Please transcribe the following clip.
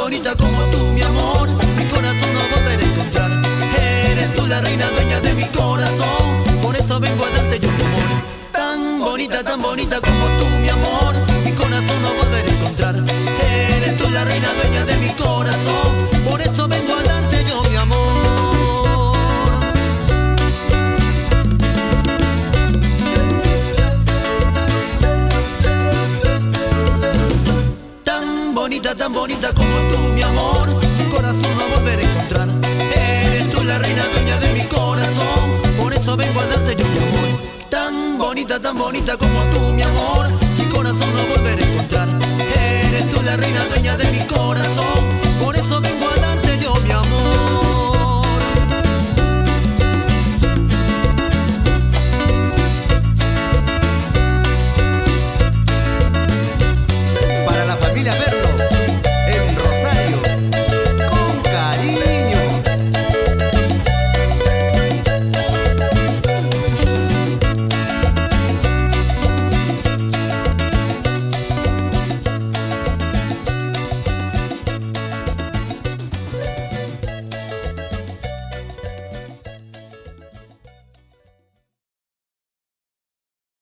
bonita como tú, mi amor, mi corazón no volverá a encontrar. Eres tú la reina dueña de mi corazón, por eso vengo a darte yo mi amor. Tan bonita como tú, mi amor, mi corazón no volverá a encontrar. Eres tú la reina dueña de mi corazón, por eso vengo a darte yo mi amor. Tan bonita como tú, mi amor, mi corazón no volverá a encontrar. Eres tú la reina dueña de mi corazón, por eso vengo a darte yo mi amor. Tan bonita como tú, mi amor, mi corazón no volverá a encontrar. Eres tú la reina dueña de mi corazón.